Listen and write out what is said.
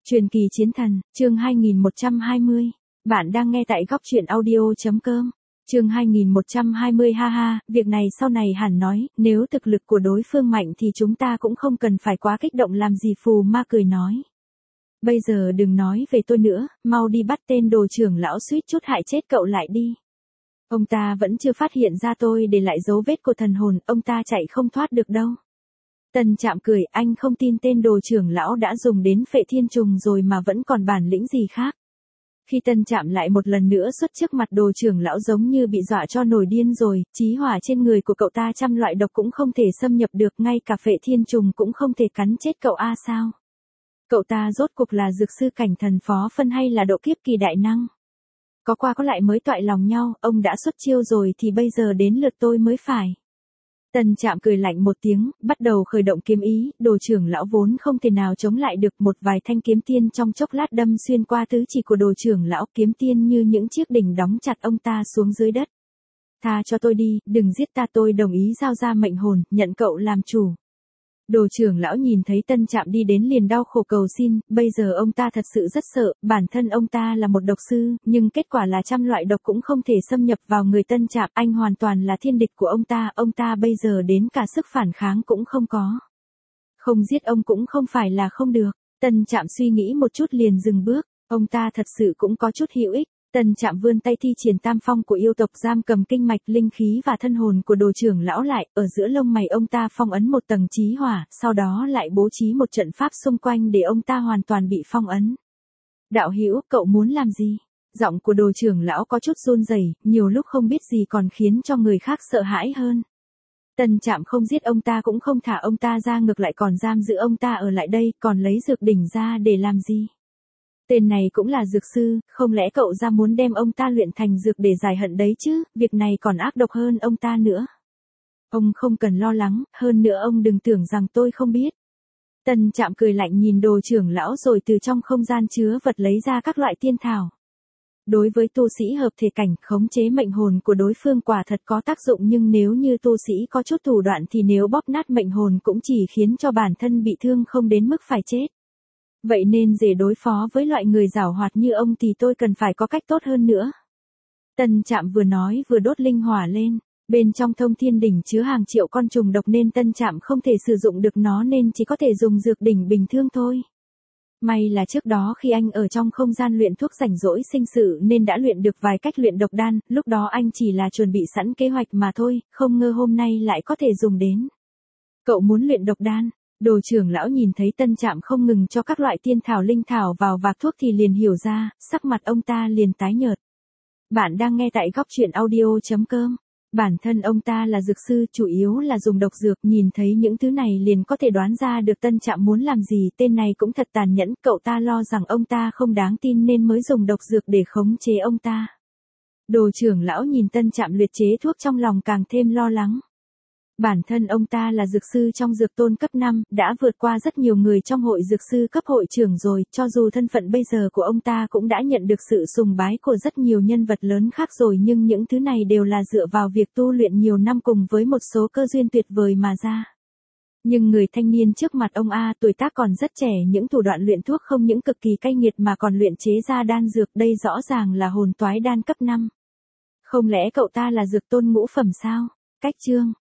Truyền kỳ chiến thần, chương 2120. Bạn đang nghe tại góc truyện audio.com. Chương 2120 ha ha, việc này sau này hẳn nói, nếu thực lực của đối phương mạnh thì chúng ta cũng không cần phải quá kích động làm gì. Phù Ma cười nói. Bây giờ đừng nói về tôi nữa, mau đi bắt tên đồ trưởng lão suýt chút hại chết cậu lại đi. Ông ta vẫn chưa phát hiện ra tôi để lại dấu vết của thần hồn, ông ta chạy không thoát được đâu. Tân Trạm cười, anh không tin tên đồ trưởng lão đã dùng đến phệ thiên trùng rồi mà vẫn còn bản lĩnh gì khác. Khi Tân Trạm lại một lần nữa xuất trước mặt đồ trưởng lão giống như bị dọa cho nổi điên rồi, chí hỏa trên người của cậu ta trăm loại độc cũng không thể xâm nhập được, ngay cả phệ thiên trùng cũng không thể cắn chết cậu a sao? Cậu ta rốt cuộc là dược sư cảnh thần phó phân hay là độ kiếp kỳ đại năng? Có qua có lại mới toại lòng nhau, ông đã xuất chiêu rồi thì bây giờ đến lượt tôi mới phải. Tân Trạm cười lạnh một tiếng, bắt đầu khởi động kiếm ý, đồ trưởng lão vốn không thể nào chống lại được, một vài thanh kiếm tiên trong chốc lát đâm xuyên qua tứ chỉ của đồ trưởng lão, kiếm tiên như những chiếc đỉnh đóng chặt ông ta xuống dưới đất. Tha cho tôi đi, đừng giết ta, tôi đồng ý giao ra mệnh hồn, nhận cậu làm chủ. Đồ trưởng lão nhìn thấy Tân Trạm đi đến liền đau khổ cầu xin, bây giờ ông ta thật sự rất sợ, bản thân ông ta là một độc sư, nhưng kết quả là trăm loại độc cũng không thể xâm nhập vào người Tân Trạm, anh hoàn toàn là thiên địch của ông ta bây giờ đến cả sức phản kháng cũng không có. Không giết ông cũng không phải là không được, Tân Trạm suy nghĩ một chút liền dừng bước, ông ta thật sự cũng có chút hữu ích. Tân Trạm vươn tay thi triển tam phong của yêu tộc, giam cầm kinh mạch, linh khí và thân hồn của đồ trưởng lão lại, ở giữa lông mày ông ta phong ấn một tầng chí hỏa, sau đó lại bố trí một trận pháp xung quanh để ông ta hoàn toàn bị phong ấn. Đạo hữu, cậu muốn làm gì? Giọng của đồ trưởng lão có chút run rẩy, nhiều lúc không biết gì còn khiến cho người khác sợ hãi hơn. Tân Trạm không giết ông ta cũng không thả ông ta ra, ngược lại còn giam giữ ông ta ở lại đây, còn lấy dược đỉnh ra để làm gì? Tên này cũng là dược sư, không lẽ cậu ra muốn đem ông ta luyện thành dược để giải hận đấy chứ, việc này còn ác độc hơn ông ta nữa. Ông không cần lo lắng, hơn nữa ông đừng tưởng rằng tôi không biết. Tân Trạm cười lạnh nhìn đồ trưởng lão rồi từ trong không gian chứa vật lấy ra các loại tiên thảo. Đối với tu sĩ hợp thể cảnh, khống chế mệnh hồn của đối phương quả thật có tác dụng, nhưng nếu như tu sĩ có chút thủ đoạn thì nếu bóp nát mệnh hồn cũng chỉ khiến cho bản thân bị thương, không đến mức phải chết. Vậy nên để đối phó với loại người giảo hoạt như ông thì tôi cần phải có cách tốt hơn nữa. Tân Trạm vừa nói vừa đốt linh hỏa lên, bên trong thông thiên đỉnh chứa hàng triệu con trùng độc nên Tân Trạm không thể sử dụng được nó nên chỉ có thể dùng dược đỉnh bình thường thôi. May là trước đó khi anh ở trong không gian luyện thuốc rảnh rỗi sinh sự nên đã luyện được vài cách luyện độc đan, lúc đó anh chỉ là chuẩn bị sẵn kế hoạch mà thôi, không ngờ hôm nay lại có thể dùng đến. Cậu muốn luyện độc đan? Đồ trưởng lão nhìn thấy Tân Trạm không ngừng cho các loại tiên thảo linh thảo vào vạc thuốc thì liền hiểu ra, sắc mặt ông ta liền tái nhợt. Bạn đang nghe tại góc truyện audio.com. Bản thân ông ta là dược sư, chủ yếu là dùng độc dược, nhìn thấy những thứ này liền có thể đoán ra được Tân Trạm muốn làm gì. Tên này cũng thật tàn nhẫn, cậu ta lo rằng ông ta không đáng tin nên mới dùng độc dược để khống chế ông ta. Đồ trưởng lão nhìn Tân Trạm luyện chế thuốc trong lòng càng thêm lo lắng. Bản thân ông ta là dược sư trong dược tôn cấp 5, đã vượt qua rất nhiều người trong hội dược sư cấp hội trưởng rồi, cho dù thân phận bây giờ của ông ta cũng đã nhận được sự sùng bái của rất nhiều nhân vật lớn khác rồi, nhưng những thứ này đều là dựa vào việc tu luyện nhiều năm cùng với một số cơ duyên tuyệt vời mà ra. Nhưng người thanh niên trước mặt ông tuổi tác còn rất trẻ, những thủ đoạn luyện thuốc không những cực kỳ cay nghiệt mà còn luyện chế ra đan dược, đây rõ ràng là hồn toái đan cấp 5. Không lẽ cậu ta là dược tôn ngũ phẩm sao? Cách chương